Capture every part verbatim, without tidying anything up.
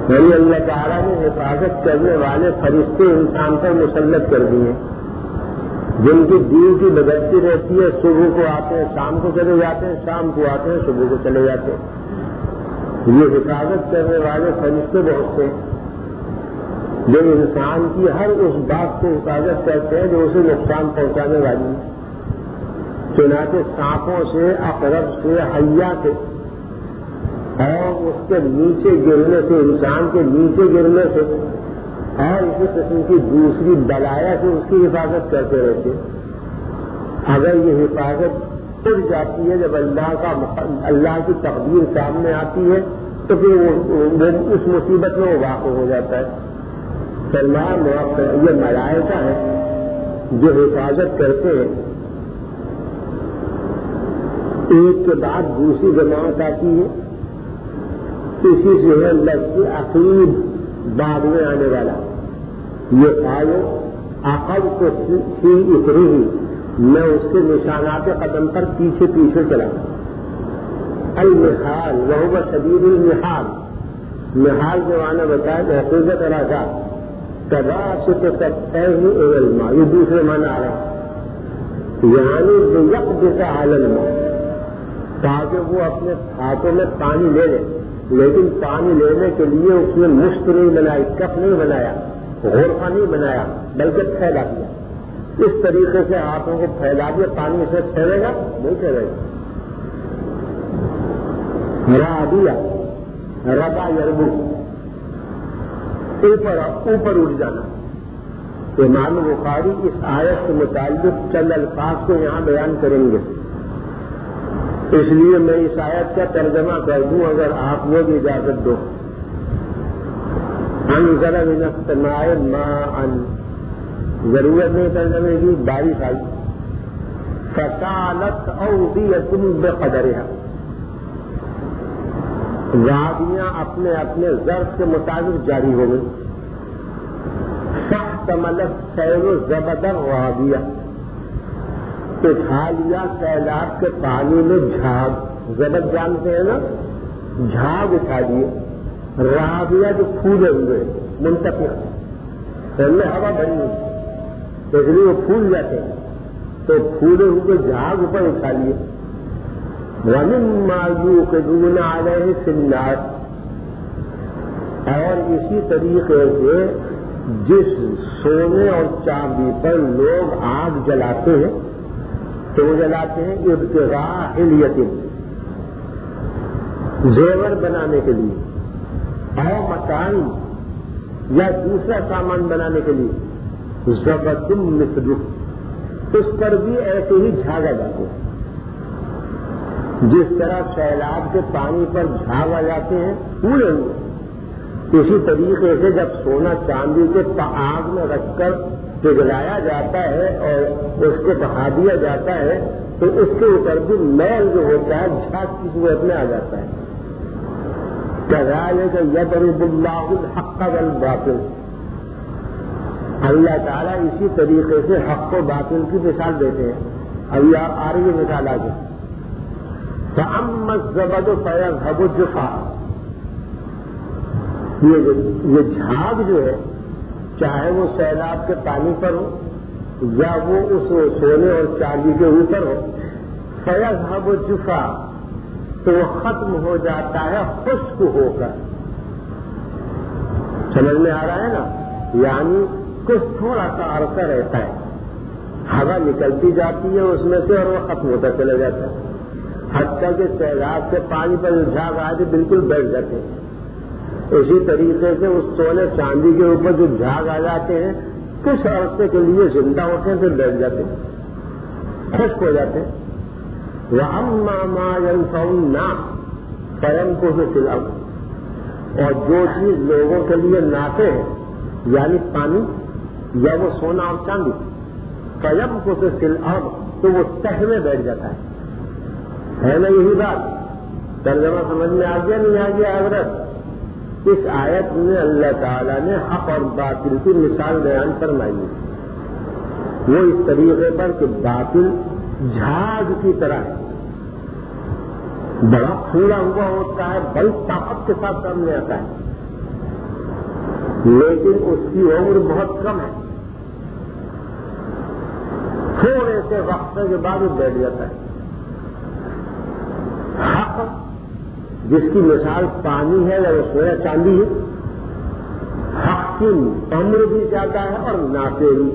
یعنی اللہ تعالیٰ نے حفاظت کرنے والے فرشتے انسان پر مسلط کر دیے، جن کی دین کی بدلتی رہتی ہے، صبح کو آتے ہیں شام کو چلے جاتے ہیں، شام کو آتے ہیں صبح کو چلے جاتے ہیں۔ یہ حفاظت کرنے والے فرشتے بہت سے جو انسان کی ہر اس بات سے حفاظت کرتے ہیں جو اسے نقصان پہنچانے والی ہے، چنانچہ سانپوں سے، عقرب سے، حیا سے اور اس کے نیچے گرنے سے، انسان کے نیچے گرنے سے اور اسی قسم کی دوسری بلایا سے اس کی حفاظت کرتے رہتے۔ اگر یہ حفاظت ٹوٹ جاتی ہے، جب اللہ کا اللہ کی تقدیر سامنے آتی ہے تو پھر وہ اس مصیبت میں وہ واقع ہو جاتا ہے۔ فرمایا یہ ملائکہ ہے جو حفاظت کرتے ہیں، ایک کے بعد دوسری جماعت آتی ہے، اسی سے ہے لفظ عقیب بعد میں آنے والا۔ یہ آئے عقب کو فی اتری ہی، میں اس کے نشانات قدم پر پیچھے پیچھے چلا۔ المحال وہو شدید المحال، محال جو آنا بتایا کہ حقیقت راجا کبا سے تو سکتا ہی علما، یہ دوسرے معنی آ رہا ہے، یعنی یقظ عالم، تاکہ وہ اپنے ہاتھوں میں پانی لے لے، لیکن پانی لینے کے لیے اس نے مشت نہیں بنائی، کپ نہیں بنایا، غرفہ نہیں بنایا، بلکہ پھیلا دیا۔ اس طریقے سے ہاتھوں کو پھیلا دیا، پانی سے ٹھہرے گا نہیں ٹھہرے گا۔ را دیا ربا یربو، اوپر اوپر اٹھ جانا۔ امام بخاری اس آیت سے متعلق چند الفاظ کو یہاں بیان کریں گے، اس لیے میں اس آیت کا ترجمہ کر دوں اگر آپ وہ بھی اجازت دو۔ انزل من السماء ماء، ضرورت نہیں ترجمے کی، بارش آئی، فسالت اودیۃ بقدرها، وادیاں اپنے اپنے ظرف کے مطابق جاری ہو گئی۔ فاحتملت سیل زبد الرابیہ، اٹھا لیا سیلاب کے پانی میں جھاگ، زبد جانتے ہیں نا، جھاگ اٹھا لیے، رابیہ جو پھولے ہوئے منتقل، ان میں ہوا بھری ہوئی، اس لیے وہ پھول جاتے ہیں، تو پھولے ہوئے جھاگ اوپر اٹھا لیے۔ وَمِمَّا يُوقِدُونَ عَلَيْهِ فِي النَّارِ، اور اسی طریقے سے جس سونے اور چاندی پر لوگ آگ جلاتے ہیں تو وہ جلاتے ہیں ابتغاء حلیۃ، زیور بنانے کے لیے، اور مکان یا دوسرا سامان بنانے کے لیے، زبد مثلہ، اس پر بھی ایسے ہی جھاگا جاتے ہیں، جس طرح سیلاب کے پانی پر جھاگ آ جاتے ہیں پورے ہوئے، اسی طریقے سے جب سونا چاندی کے آگ میں رکھ کر پگھلایا جاتا ہے اور اس کو بہا دیا جاتا ہے تو اس کے اوپر بھی میل جو ہوتا ہے جھاگ کی صورت میں آ جاتا ہے۔ کذالک یضرب اللہ الحق والباطل، اللہ تعالیٰ اسی طریقے سے حق و باطل کی مثال دیتے ہیں۔ ابھی آپ آ رہی ہے مثال آگے، فَأَمَّا الزَّبَدُ فَيَذْهَبُ جُفَاءً، یہ جھاگ جو ہے چاہے وہ سیلاب کے پانی پر ہو یا وہ اس سونے اور چاندی کے اوپر ہو، فَيَذْهَبُ جُفَاءً، تو وہ ختم ہو جاتا ہے خشک ہو کر۔ سمجھ میں آ رہا ہے نا، یعنی کچھ تھوڑا سا عرصہ رہتا ہے، ہوا نکلتی جاتی ہے اس میں سے اور وہ ختم ہوتا چلا جاتا ہے، حتیٰ کہ سیلاب کے پانی پر جو جھاگ آئے تھے بالکل بیٹھ جاتے ہیں۔ اسی طریقے سے اس سونے چاندی کے اوپر جو جھاگ آ جاتے ہیں کچھ عرصے کے لیے زندہ ہوتے ہیں، پھر بیٹھ جاتے ہیں، خشک ہو جاتے ہیں۔ وَأَمَّا مَا يَنفَعُ النَّاسَ فَيَمْكُثُ فِي الْأَرْضِ، اور جو چیز لوگوں کے لیے نافع ہے یعنی پانی یا وہ سونا اور چاندی، فَيَمْكُثُ فِي الْأَرْضِ، تو وہ تہ میں بیٹھ جاتا ہے۔ ہے نا یہی بات؟ ترجمہ سمجھ میں آ گیا نہیں آ گیا حضرت؟ اس آیت میں اللہ تعالیٰ نے حق اور باطل کی مثال بیان فرمائی ہے، وہ اس طریقے پر کہ باطل جھاگ کی طرح ہے، بڑا پھولا ہوا ہوتا ہے، بڑی طاقت کے ساتھ سامنے آتا ہے، لیکن اس کی عمر بہت کم ہے، تھوڑے سے وقت کے بعد وہ بیٹھ جاتا ہے۔ حق جس کی مثال پانی ہے یا وہ سونا چاندی ہے، حق کی عمر بھی زیادہ ہے اور نافع بھی۔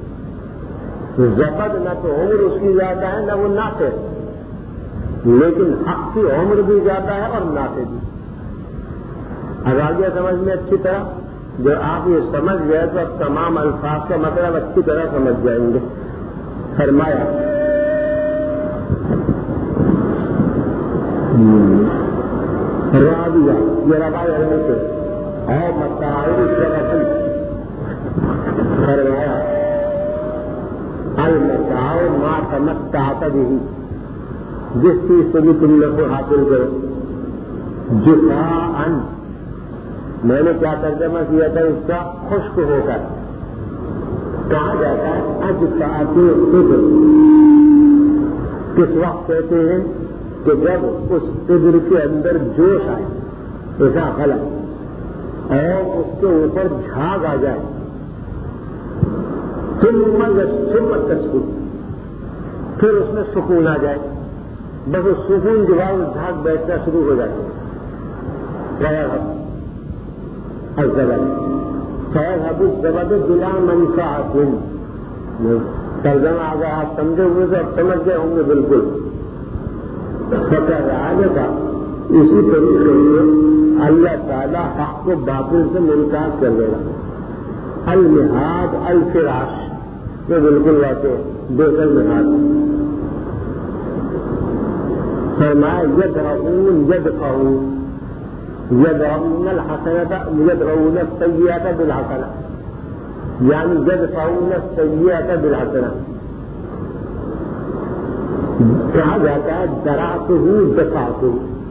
زبد نہ تو عمر اس کی زیادہ ہے نہ وہ نافع ہے، لیکن حق کی عمر بھی زیادہ ہے اور نافع بھی۔ اب آگے سمجھ میں اچھی طرح، جو آپ یہ سمجھ گئے تو اب تمام الفاظ کا مطلب اچھی طرح سمجھ جائیں گے۔ فرمایا رابعہ، یہ روایت ہے سے اور متاع الشرف، فرمایا المتاع ما تمتعت به، جس چیز سے بھی تم لوگ کو حاصل کرو۔ جفاء، میں نے کیا ترجمہ کیا تھا اس کا؟ خشک ہو کر۔ کہا جاتا ہے اجفاء الصدر، کس وقت کہتے ہیں کہ جب اس صدر کے اندر جوش آئے، ایسا خلق، اور اس کے اوپر جھاگ آ جائے، ثم تسکن، پھر اس میں سکون آ جائے، بس اس سکون کے بعد جھاگ بیٹھنا شروع ہو جاتے ہیں۔ الزبد فیذهب الزبد بلا منفعۃ، ترجمہ اگر آپ سمجھے ہوئے تو اب سمجھ گئے ہوں گے بالکل۔ فکذلک، اسی طریقے سے اللہ تعالیٰ حق کو باطل سے منکر کر دے گا۔ المہاد الفراش، یہ بالکل واقع دوسر مہاد۔ فرمایا یدرؤون یدفعون، یدرؤون الحسنۃ یدرؤون السیئۃ بالحسنہ، یعنی یدفعون السیئۃ بالحسنہ۔ کہا جاتا ہے درعتہ دفعتہ،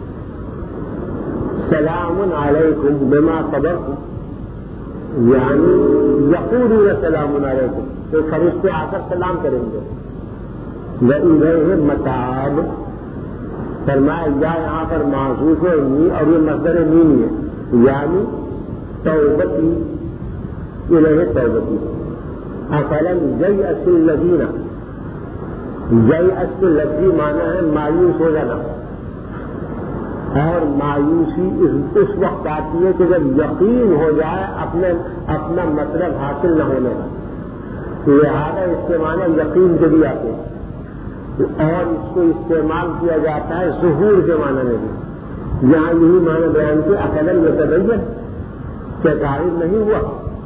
سلام علیکم بما صبرتم، یعنی یقولون سلام علیکم، تو فرشتے آ کر سلام کریں گے۔ وَإِلَيْهِ مَتَابٌ، فرمایا یا یہاں پر معذوف ہے نی، اور یہ مصدر مینی ہے، یعنی توبتی، الیہ توبتی۔ افلم ییأس الذین، ییأس کے لفظی معنی ہے مایوس ہو جانا، اور مایوسی اس وقت آتی ہے کہ جب یقین ہو جائے اپنے اپنا مطلب حاصل نہ ہونے کا، لہذا اس کے معنی یقین کے بھی آتے ہیں، اور اس کو استعمال کیا جاتا ہے ظہور کے معنی میں بھی۔ یہاں یہی معنی بیان کے اقلن یتبین، کیا ظاہر نہیں ہوا؟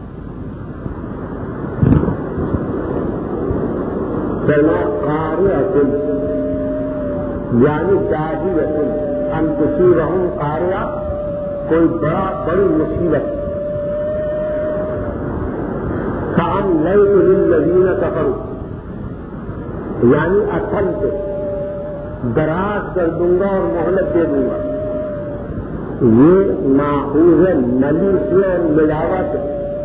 فرمایا قارعۃ، یعنی داعیۃ ان تصیبہم قارعہ، کوئی بڑا بڑی مصیبت۔ فأمليت للذین کفروا، یعنی اصل سے دراز کر دوں گا اور مہلت دے دوں گا۔ یہ ماخوذ ہے ملی سے اور ملاوا سے۔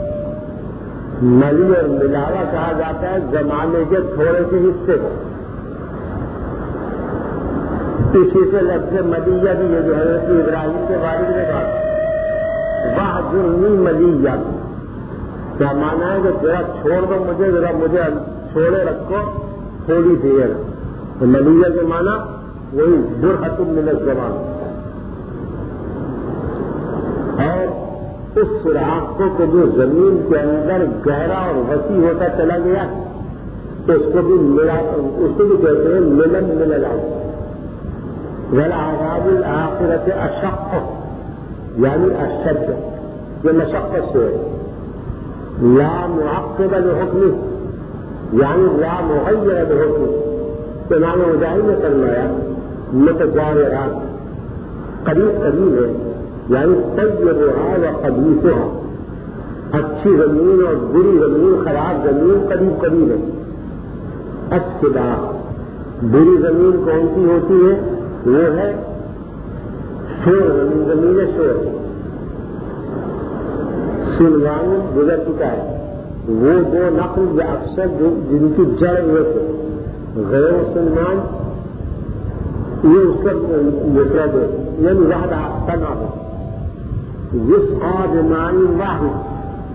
ملی اور ملاوا کہا جاتا ہے زمانے کے تھوڑے سے حصے کو، اسی سے لفظ ملیہ بھی یہ جو حضرت ابراہیم کے والد نے کہا واہجرنی ملیہ، کیا مانا ہے کہ ذرا چھوڑ دو مجھے، ذرا مجھے چھوڑے رکھو تھوڑی دیر۔ تو ملیہ کے مانا وہی برحت من الزمان، اور اس راستوں کو جو زمین کے اندر گہرا اور وسیع ہوتا چلا گیا تو اس کو بھی ملا، اس کو بھی کہتے ہیں ملن من الارض۔ والعذاب الآخرۃ اشق، یعنی اشد، یہ مشقت سے ہے۔ لا معقب لحکمہ، یعنی لا مغیر لحکمہ۔ امام مجاہد نے فرمایا متجاورات، قریب قریب ہے، یعنی طیبھا و خبیثھا، اچھی زمین اور بری زمین، خراب زمین قریب قریب ہے۔ اچھا، بری زمین کون سی ہوتی ہے؟ وہ ہے شور زمین، زمین شور۔ سلوان گزر چکا ہے، وہ دو نقل یا اکثر جن کی جڑ ہوئے تھے، غیر سلمان یہ اس کا مفرد ہے، یعنی وحدہ تنہا ہو، وسعہ بمعنی واحد،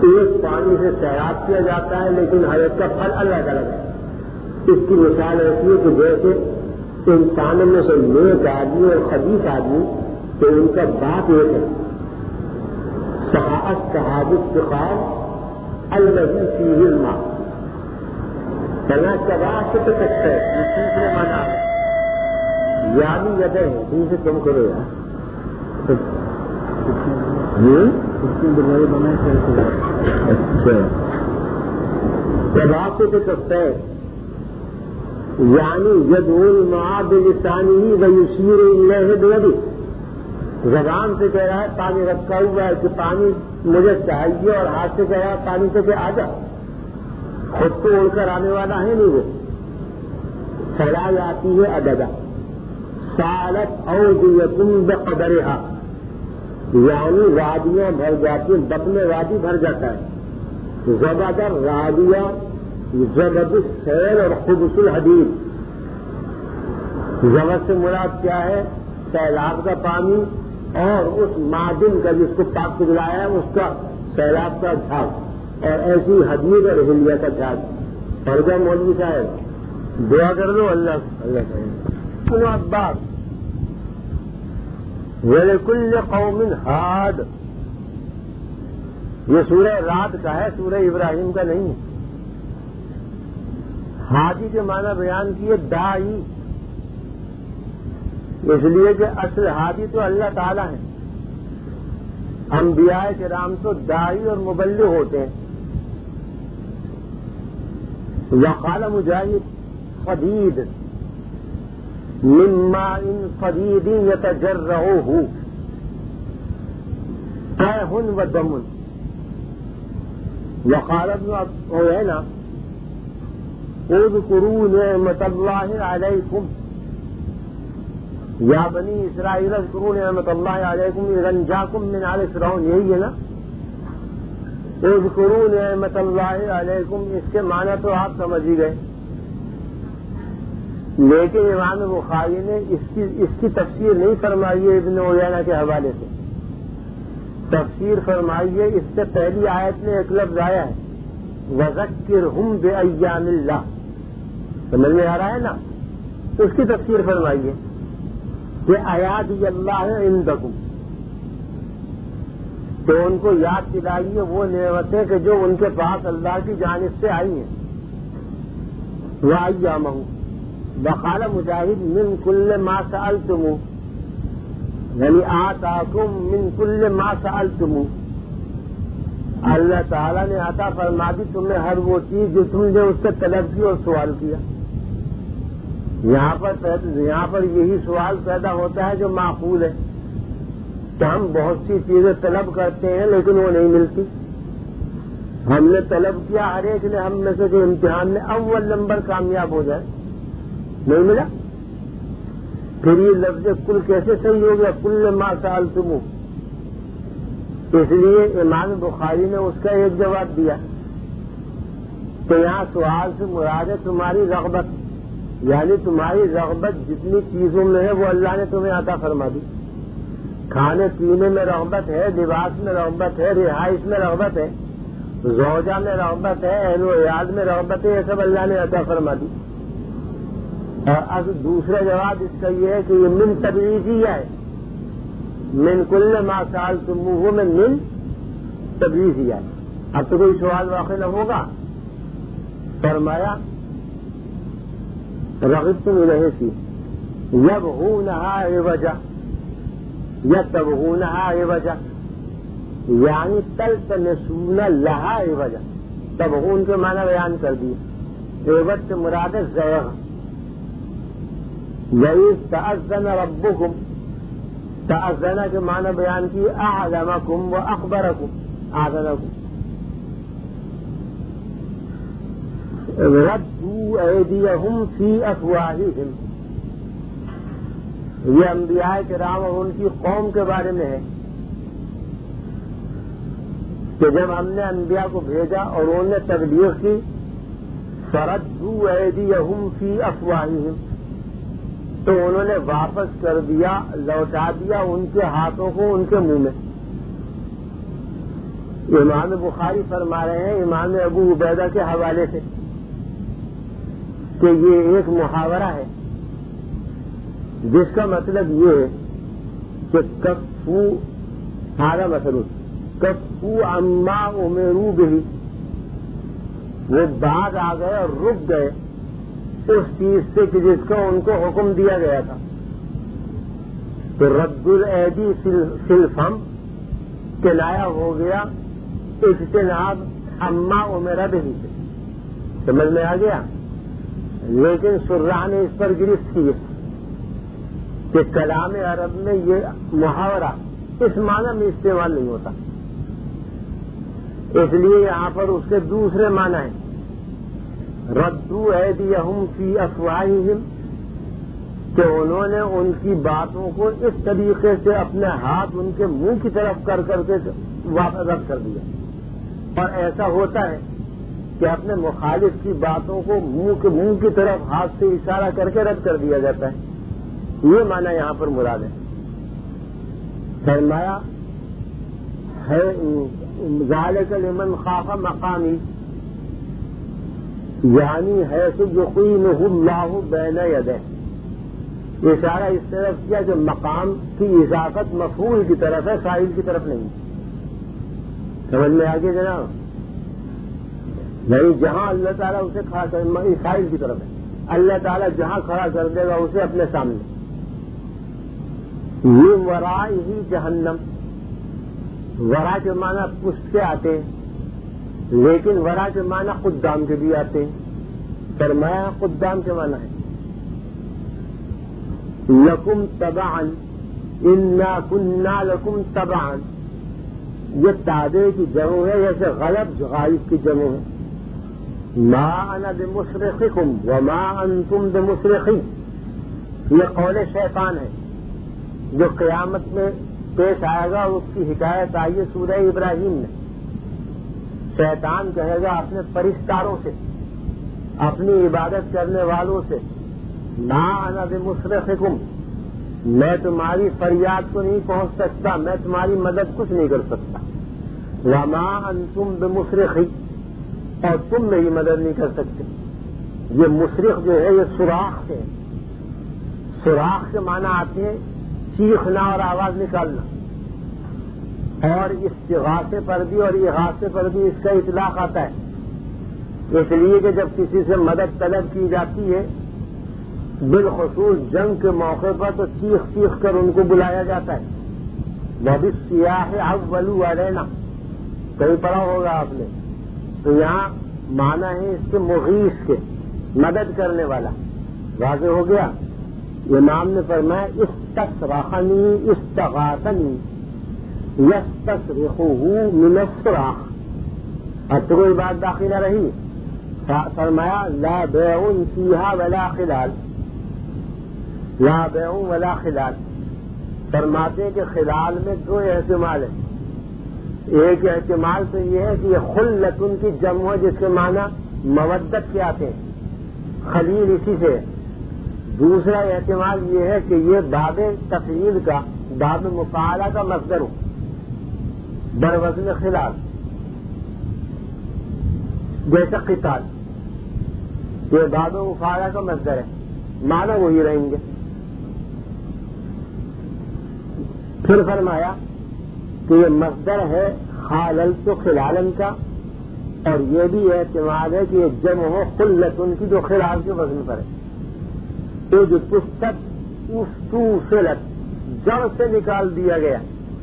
ایک پانی سے سیراب کیا جاتا ہے لیکن حیات کا پھل الگ الگ ہے. اس کی مثال ایسی ہے کہ جیسے انسانوں میں سے نیک آدمی اور خبیث آدمی تو ان کا باپ ایک ہے. صحابت صحابت فقار الذی فیہ الماء کہنا کباہ سے تو سکتا ہے یہ تیسرے مانا ہے یعنی یدیں ہیں تین سے تم کرو یار اچھا کباہ سے تو سکتا ہے یعنی یدعو الماء بلسانہ ویشیر الیہ بیدہ زبان سے کہہ رہا ہے پانی رکھا ہوا ہے کہ پانی مجھے چاہیے اور ہاتھ سے کہہ رہا ہے پانی سے کہ آ جا. خود کو اڑ کر آنے والا ہے نہیں وہ. سیلاب آتی ہے عددا سالت اودیۃ بقدرھا یعنی وادیاں بھر جاتی ہیں بطن وادی بھر جاتا ہے. زبدر رادیہ زبد السیل اور خبث الحدید. زبد سے مراد کیا ہے سیلاب کا پانی اور اس معدن کا جس کو پاک پگلایا ہے اس کا سیلاب کا جھاگ اور ایسی حدید اور ہلیہ کا جھاگ. اور کیا مولوی صاحب دعا کر دو اللہ اللہ صاحب عباس وَلِكُلِّ قَوْمٍ ہاد. یہ سورہ رات کا ہے سورہ ابراہیم کا نہیں. ہادی کے معنی بیان کیے دائی اس لیے کہ اصل ہادی تو اللہ تعالیٰ ہے. انبیاء کرام تو دائی اور مبلغ ہوتے ہیں. وقال مجاہد فدید من ماء فدید یتجرعہ قیح و دم. وقال ابن عیینہ اذکروا نعمت اللہ علیکم یا بنی اسرائیل اذکروا نعمت اللہ علیکم اذ انجاکم من آل فرعون. یہی ہے نا اذکروا نعمت اللہ علیکم. اس کے معنی تو آپ سمجھ ہی گئے لیکن امام بخاری نے اس کی اس کی تفسیر نہیں فرمائی ہے ابن عیینہ کے حوالے سے. تفسیر فرمائی ہے اس سے پہلی آیت میں ایک لفظ آیا ہے وَذَكِّرْهُمْ بِأَيَّامِ اللَّهِ. سمجھ میں آ رہا ہے نا اس کی تفسیر فرمائی ہے کہ آیات اللہ عندکم تو ان کو یاد دلائیے وہ نعمتیں کہ جو ان کے پاس اللہ کی جانب سے آئی ہیں. وَأَيَّامَهُ وقال مجاہد من كل ما سألتموه یعنی آتاکم من كل ما سألتموه. اللہ تعالیٰ نے عطا فرما دی تمہیں ہر وہ چیز جو تم نے اس سے طلب کی اور سوال کیا. یہاں پر یہاں پر یہی سوال پیدا ہوتا ہے جو معقول ہے کہ ہم بہت سی چیزیں طلب کرتے ہیں لیکن وہ نہیں ملتی. ہم نے طلب کیا ہر ایک نے ہم میں سے کہ امتحان میں اول نمبر کامیاب ہو جائے نہیں ملا. پھر یہ لفظ کل کیسے صحیح ہو گیا کل ما سألتموه. اس لیے امام بخاری نے اس کا ایک جواب دیا کہ یہاں سوال سے مراد ہے تمہاری رغبت یعنی تمہاری رغبت جتنی چیزوں میں ہے وہ اللہ نے تمہیں عطا فرما دی. کھانے پینے میں رغبت ہے لباس میں رغبت ہے رہائش میں رغبت ہے زوجہ میں رغبت ہے اہل و عیال میں رغبت ہے یہ سب اللہ نے عطا فرما دی. اور اب دوسرا جواب اس کا یہ ہے کہ یہ من تبعیضیہ ہے. من کل ما سألتموه میں من تبعیضیہ ہے. اب تو کوئی سوال واقع نہ ہوگا. فرمایا رغبتم الیہ فی یبغونها عوجا یتبغونها عوجا یعنی تلتمسون لها عوجا. تبغون کے معنی بیان کر دیے. عوج سے مراد ہے زیغ. وَإِذْ تَأَذَّنَ رَبُّكُمْ تأذن کے معنی بیان کی اعلمکم و اخبرکم اعلمکم. ردوا ایدیہم فی افواہہم یہ انبیاء کرام اور ان کی قوم کے بارے میں ہے کہ جب ہم نے انبیاء کو بھیجا اور انہوں نے تبلیغ کی فردوا ایدیہم فی افواہہم تو انہوں نے واپس کر دیا لوٹا دیا ان کے ہاتھوں کو ان کے منہ میں. امام بخاری فرما رہے ہیں امام ابو عبیدہ کے حوالے سے کہ یہ ایک محاورہ ہے جس کا مطلب یہ ہے کہ کفو ہارا مسلو کفو اما امرو بھی، وہ بعد آ گئے اور رک گئے اس چیز سے کہ جس کو ان کو حکم دیا گیا تھا. تو رد الایدی فی الفم کنایا ہو گیا اجتناب اما امر بھی سے. سمجھ میں آ گیا؟ لیکن شراح نے اس پر گرفت کی کہ کلام عرب میں یہ محاورہ اس معنی میں استعمال نہیں ہوتا، اس لیے یہاں پر اس کے دوسرے معنی ہیں. ردو ایدیہم فی افواہہم، کہ انہوں نے ان کی باتوں کو اس طریقے سے اپنے ہاتھ ان کے منہ کی طرف کر کر کے واپس رد کر دیا. اور ایسا ہوتا ہے کہ اپنے مخالف کی باتوں کو منہ کے منہ کی طرف ہاتھ سے اشارہ کر کے رد کر دیا جاتا ہے. یہ معنی یہاں پر مراد ہے. فرمایا ہے ذالک لمن خاف مقامی، یعنی حیث یقیمہ اللہ بین یدہ. اشارہ اس طرف کیا کہ مقام کی اضافت مفعول کی طرف ہے، فاعل کی طرف نہیں. سمجھ میں آگے جناب؟ نہیں، جہاں اللہ تعالیٰ اسے کھڑا کر فاعل کی طرف ہے، اللہ تعالیٰ جہاں کھڑا کر دے گا اسے اپنے سامنے. یہ ورا ہی جہنم، ورا کے معنی پشت کے آتے ہیں لیکن ورا کے معنی قدام کے بھی آتے ہیں. فرمایا قدام کے معنی ہے لکم تبعا انا کنا لکم تبعا. یہ تابع کی جمع ہے، جیسے غلب غالب کی جمع ہے. ما انا بمصرخکم وما انتم بمصرخی، یہ قول شیطان ہے جو قیامت میں پیش آئے گا. اس کی حکایت آئی ہے سورہ ابراہیم میں. شیطان کہے گا اپنے پرستاروں سے، اپنی عبادت کرنے والوں سے، ما انا بمصرخکم، میں تمہاری فریاد کو نہیں پہنچ سکتا، میں تمہاری مدد کچھ نہیں کر سکتا. وما انتم بمصرخی، اور تم میری مدد نہیں کر سکتے. یہ مصرخ جو ہے یہ سوراخ سے ہے. سوراخ کے معنی آتے ہیں چیخنا اور آواز نکالنا، اور استغاثے پر بھی اور اغاثے پر بھی اس کا اطلاق آتا ہے. اس لیے کہ جب کسی سے مدد طلب کی جاتی ہے بالخصوص جنگ کے موقع پر تو چیخ چیخ کر ان کو بلایا جاتا ہے. وَبِالسِّيَاحِ عَوَّلُوا عَلَيْنَا، کہیں پڑھا ہوگا آپ نے. تو یہاں معنی ہے اس کے مغیث کے، مدد کرنے والا. واضح ہو گیا؟ امام نے فرمایا استصرخنی استغاثنی یستصرخہ من الصراخ. اب تو کوئی بات باقی نہ رہی. فرمایا لا بیع فیہا ولا خلال، لا بیع ولا خلال. فرماتے کہ خلال میں دو احتمال ہیں. ایک احتمال تو یہ ہے کہ یہ خلت ان کی جمع ہے جس کے معنی مودت کے آتے ہیں، خلیل اسی سے. دوسرا احتمال یہ ہے کہ یہ باب تفعیل کا، باب مفاعلہ کا مصدر ہو بروزن خلال، جیسا قتال. یہ باب مفاعلہ کا مصدر ہے، معنی وہی رہیں گے. پھر فرمایا کہ یہ مصدر ہے خاللت خلالن کا، اور یہ بھی احتمال ہے کہ یہ جمع ہو خلت ان کی جو خلال کے وزن پر ہے. تو جو تستت استوفلت جڑ سے نکال دیا گیا.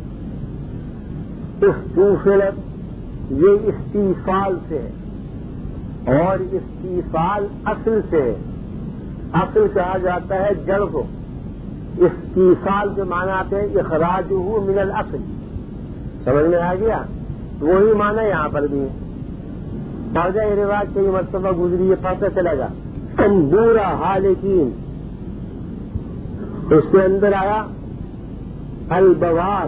استوفلت یہ استیفال سے ہے، اور استیفال اصل سے ہے. اصل کہا جاتا ہے جڑ کو. استیفال کے معنی آتے ہیں اخراجہ من الاصل. سمجھ میں آ گیا؟ وہی معنی یہاں پر بھی ہے. تازہ رواج سے یہ مرتبہ گزری ہے، پتہ چلے گا. تنبورا حالکین، اس کے اندر آیا البوار،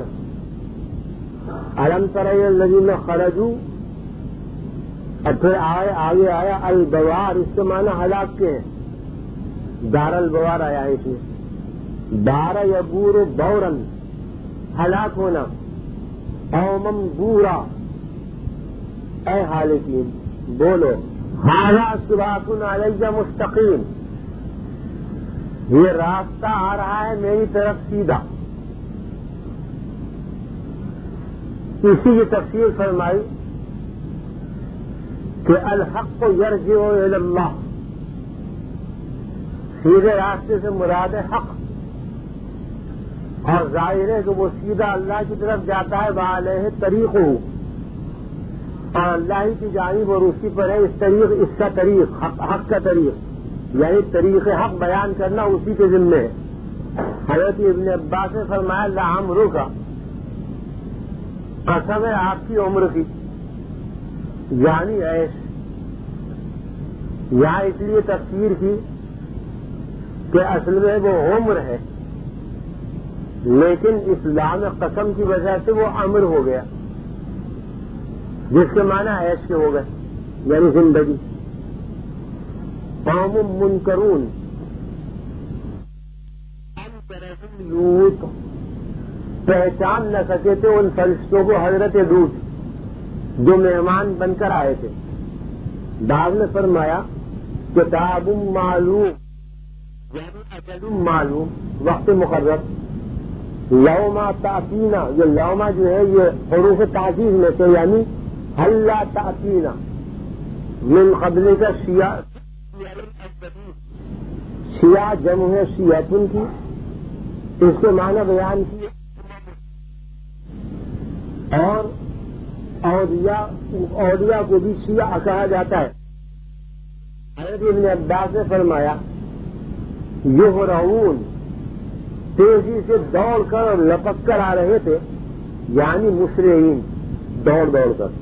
الم تر الذین خرجوا. اور پھر آئے آگے آیا البوار، اس کے معنی ہلاک کے ہیں. دار البوار آیا ہے اس میں. دار یبور بورن، ہلاک ہونا. اومم بورا، اے حالقین بولو ھذا صراط علی مستقیم، یہ راستہ آ رہا ہے میری طرف سیدھا. اسی کی تفسیر فرمائی کہ الحق یرجع الی اللہ، سیدھے راستے سے مراد ہے حق، اور ظاہر ہے کہ وہ سیدھا اللہ کی طرف جاتا ہے. وعلیہ طریق ہو، اور اللہ ہی کی جانب اور اسی پر ہے اس طریق، اس کا طریق حق, حق کا طریق، یعنی طریق حق بیان کرنا اسی کے ذمے ہے. حضرت ابن عباس نے فرمایا لعمرک، قسم ہے آپ کی عمر کی، یعنی عیش. یہاں اس لیے تفسیر کی کہ اصل میں وہ عمر ہے، لیکن اسلام قسم کی وجہ سے وہ امر ہو گیا، جس کے معنی عیش کے ہو گئے، یعنی زندگی. قوم منکرون لوط، پہچان نہ سکے تھے ان فرشتوں کو حضرت لوط جو مہمان بن کر آئے تھے. بعد میں فرمایا کتاب معلوم، یعنی اجل معلوم، وقت مقرر. لوما تأتینا، یہ لوما جو ہے یہ حروف تعزیز میں سے، یعنی اللہ تأتینا من قبل کا شیعہ، شیعہ جمع ہے شیعتن کی، اس کے معنی بیان کیے. اور اولیاء اولیاء کو بھی شیعہ کہا جاتا ہے. حضرت ابن عباس نے فرمایا یہرعون، تیزی سے دوڑ کر اور لپک کر آ رہے تھے، یعنی مسرعین، دوڑ دوڑ کر.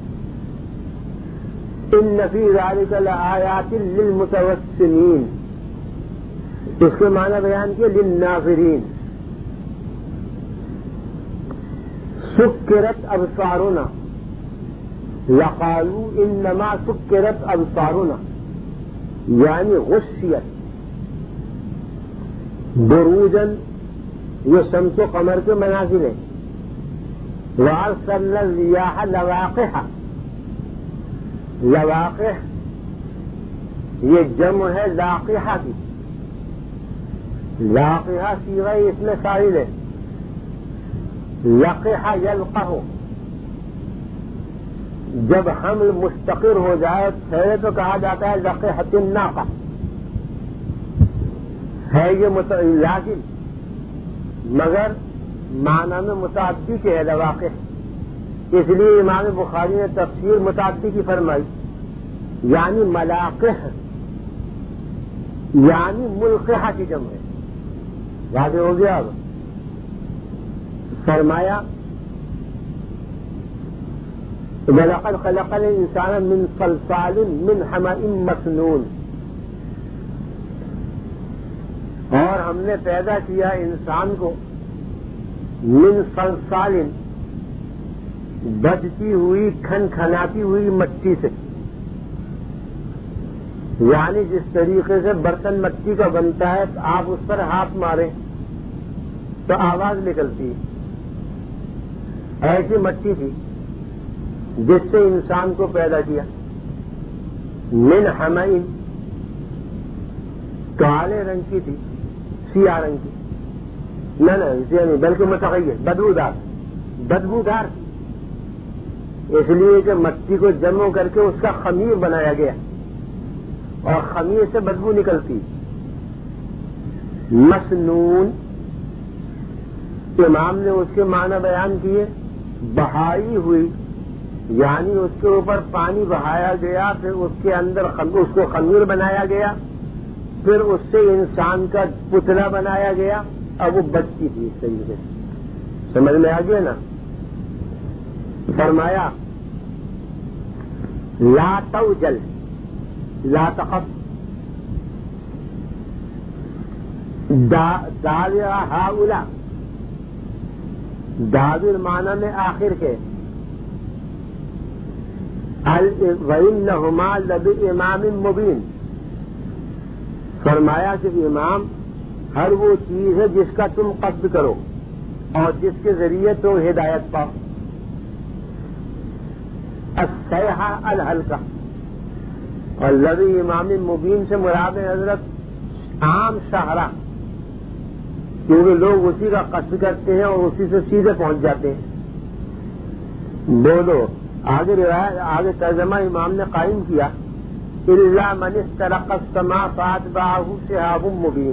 ان فی ذلک لآیات للمتوسمین، اس کے معنی بیان کیے للناظرین. سکرت ابصارنا، لقالوا انما سکرت ابصارنا، یعنی غشیت. بروجن، یہ شمس و قمر کے منازل ہیں. وارسلنا الرياح لواقح، لواقح یہ جمع ہے لاقحہ کی. لاقحہ صیغہ اس میں فاعل ہے. لقح یلقح، جب حمل مستقر ہو جائے ٹھہرے تو کہا جاتا ہے لقحت الناقہ. ہے یہ مت... لیکن مگر معنی میں متعدی کے ہے لواقح. اس لیے امام بخاری نے تفسیر متعدی کی فرمائی، یعنی ملاقح، یعنی ملقحہ کی جمع ہے. واضح ہو گیا. اب فرمایا وَلَقَدْ خَلَقَ الْإِنسَانَ مِنْ صَلْصَالٍ مِنْ حَمَإٍ مَسْنُونٍ، اور ہم نے پیدا کیا انسان کو من صلصال، بجتی ہوئی کھن کھناتی ہوئی مٹی سے. یعنی جس طریقے سے برتن مٹی کا بنتا ہے آپ اس پر ہاتھ ماریں تو آواز نکلتی ہے، ایسی مٹی تھی جس سے انسان کو پیدا کیا. من حمئن، کالے رنگ کی تھی، سیاہ رنگ کی، نہ نہ سیاہ نہیں بلکہ متغیر، بدبودار بدبودار تھی. اس لیے کہ مٹی کو جمع کر کے اس کا خمیر بنایا گیا اور خمیر سے بدبو نکلتی. مسنون، امام نے اس کے معنی بیان کیے بہائی ہوئی، یعنی اس کے اوپر پانی بہایا گیا، پھر اس کے اندر اس کو خمیر بنایا گیا، پھر اس سے انسان کا پتلا بنایا گیا اور وہ بچتی تھی. اس طریقے سے سمجھ میں آ گیا نا. فرمایا لا توجل لا تخف، داویہ ہاؤلا، داوی معنی میں آخر کے، وَإِنَّهُمَا لَبِإِمَامٍ مُبِينٍ. فرمایا کہ امام ہر وہ چیز ہے جس کا تم قصد کرو اور جس کے ذریعے تم ہدایت پاؤ. الصیحہ الحلقہ، اور لفظ امام مبین سے مراد حضرت عام شاہراہ، کیونکہ لوگ اسی کا قصد کرتے ہیں اور اسی سے سیدھے پہنچ جاتے ہیں۔ بولو آگے روایت آگے ترجمہ امام نے قائم کیا، الا من استرق السماء فاتبعه شهاب مبین۔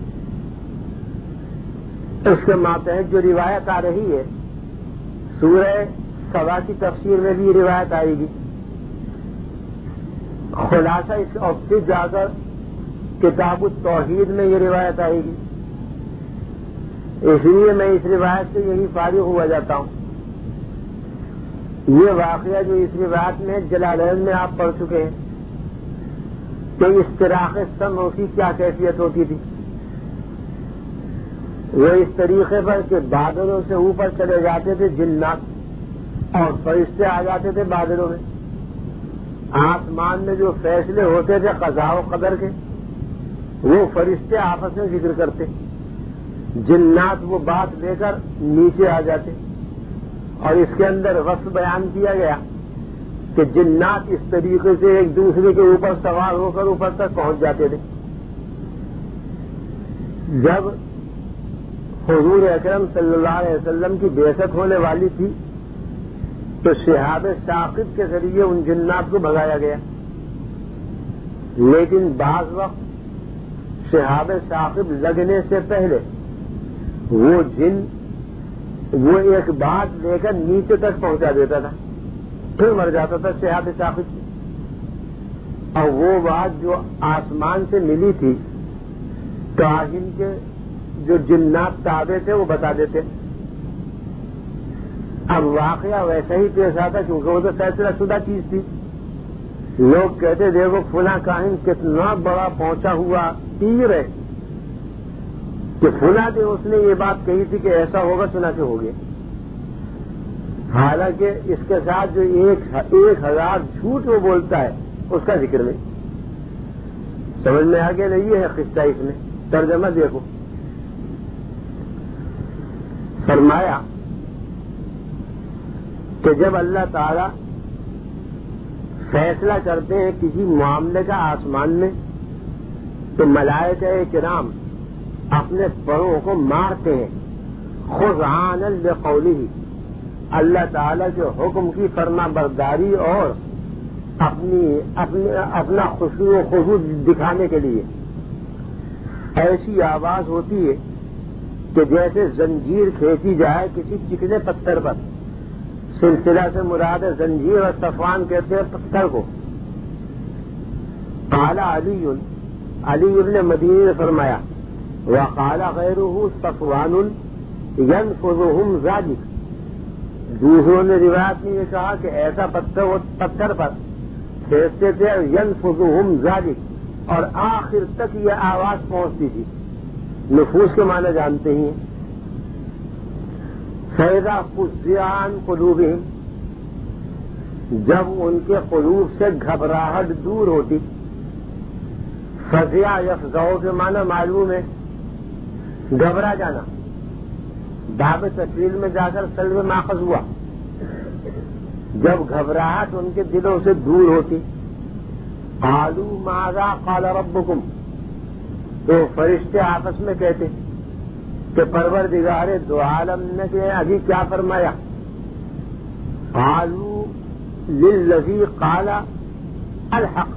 اس کے ماتحت جو روایت آ رہی ہے سورہ سبا کی تفسیر میں بھی یہ روایت آئے گی، خلاصہ اس اور پھر جا کر کتاب التوحید میں یہ روایت آئے گی، اس لیے میں اس روایت سے یہی فارغ ہوا جاتا ہوں۔ یہ واقعہ جو اس روایت میں جلالین میں آپ پڑھ چکے ہیں کہ استراق سمع کی کیا کیفیت ہوتی تھی، وہ اس طریقے پر کہ بادلوں سے اوپر چلے جاتے تھے جنات اور فرشتے آ جاتے تھے بادلوں میں، آسمان میں جو فیصلے ہوتے تھے قضاء و قدر کے وہ فرشتے آپس میں ذکر کرتے، جنات وہ بات لے کر نیچے آ جاتے، اور اس کے اندر وصف بیان کیا گیا کہ جنات اس طریقے سے ایک دوسرے کے اوپر سوار ہو کر اوپر تک پہنچ جاتے تھے۔ جب حضور اکرم صلی اللہ علیہ وسلم کی بعثت ہونے والی تھی تو شہاب ثاقب کے ذریعے ان جنات کو بھگایا گیا، لیکن بعض وقت شہاب ثاقب لگنے سے پہلے وہ جن وہ ایک بات لے کر نیچے تک پہنچا دیتا تھا، پھر مر جاتا تھا شہاب ثاقب کی، اور وہ بات جو آسمان سے ملی تھی کاہن کے جو جنات تابع تھے وہ بتا دیتے۔ اب واقعہ ویسا ہی پیش آتا کیونکہ وہ تو فیصلہ شدہ چیز تھی، لوگ کہتے دیکھو فلاں کاہن کتنا بڑا پہنچا ہوا پیر ہے کہ فلاں دے اس نے یہ بات کہی تھی کہ ایسا ہوگا چنانچہ ہو گیا، حالانکہ اس کے ساتھ جو ایک ایک ہزار جھوٹ وہ بولتا ہے اس کا ذکر نہیں۔ سمجھ میں آگے نہیں ہے قصہ، اس میں ترجمہ دیکھو، فرمایا کہ جب اللہ تعالی فیصلہ کرتے ہیں کسی معاملے کا آسمان میں تو ملائکہ کرام اپنے پروں کو مارتے ہیں خضعانا لقولہ، اللہ تعالی کے حکم کی فرما برداری اور اپنی اپنے اپنا خشوع و خضوع دکھانے کے لیے۔ ایسی آواز ہوتی ہے کہ جیسے زنجیر کھینچی جائے کسی چکنے پتھر پر، سلسلہ سے مراد زنجیر اور صفوان کہتے ہیں پتھر کو۔ قال علی علی ابن مدینی نے فرمایا وقال غیرہ صفوان ینفذہم ذالک، دوسروں نے روایت میں یہ کہا کہ ایسا پتھر پتھر پر پھینکتے تھے ینفذہم ذالک، اور آخر تک یہ آواز پہنچتی تھی۔ نفوس کے معنی جانتے ہی ہیں۔ فَإِذَا فُزِّعَ عَنْ قُلُوبِهِمْ، جب ان کے قلوب سے گھبراہٹ دور ہوتی، فَزِعَ يَفْزَعُ کے معنی معلوم ہے گھبرا جانا، باب تفصیل میں جا کر سلب ماخذ ہوا، جب گھبراہٹ ان کے دلوں سے دور ہوتی، قالوا ماذا قال ربکم، تو فرشتے آپس میں کہتے کہ پروردگار دو عالم نے ابھی کیا فرمایا، قالوا للذی قال الحق،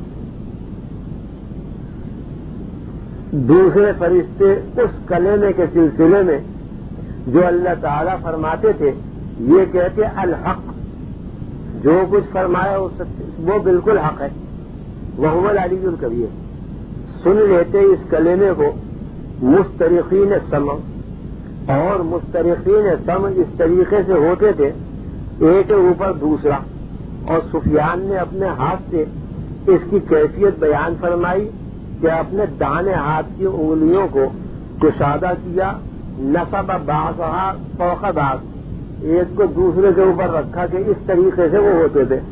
دوسرے فرشتے اس کلمے کے سلسلے میں جو اللہ تعالیٰ فرماتے تھے یہ کہتے الحق، جو کچھ فرمایا وہ بالکل حق ہے، وہو العلی الکبیر۔ سن لیتے اس کلمے کو مسترقین سمع، اور مسترقین سمع اس طریقے سے ہوتے تھے ایک کے اوپر دوسرا، اور سفیان نے اپنے ہاتھ سے اس کی کیفیت بیان فرمائی کہ اپنے دانے ہاتھ کی انگلیوں کو کشادہ کیا، نصب بعضها فوق بعض، ایک کو دوسرے کے اوپر رکھا کہ اس طریقے سے وہ ہوتے تھے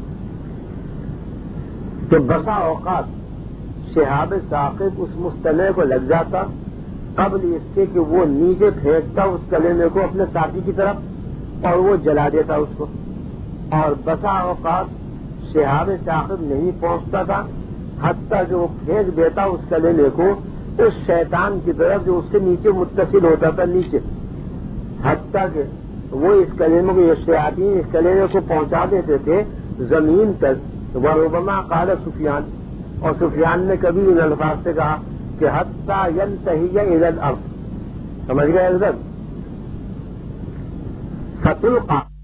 کہ بسا اوقات شہاب ثاقب اس مستمع کو لگ جاتا قبل اس کے کہ وہ نیچے پھینکتا اس کلمے کو اپنے ساتھی کی طرف اور وہ جلا دیتا اس کو، اور بسا اوقات شہاب ثاقب نہیں پہنچتا تھا، حتیٰ کہ وہ پھینک دیتا اس کلیمے کو اس شیطان کی طرف جو اس سے نیچے متصل ہوتا تھا، نیچے، حتیٰ کہ وہ اس کلیمے کو، یہ شیاطین اس کلیمے کو پہنچا دیتے تھے زمین تک۔ وربما قال سفیان، اور سفیان نے کبھی ان الفاظ سے کہا کہ حتیٰ ینتہی الی الارض، سمجھ گئے حضرت؟ فتلقى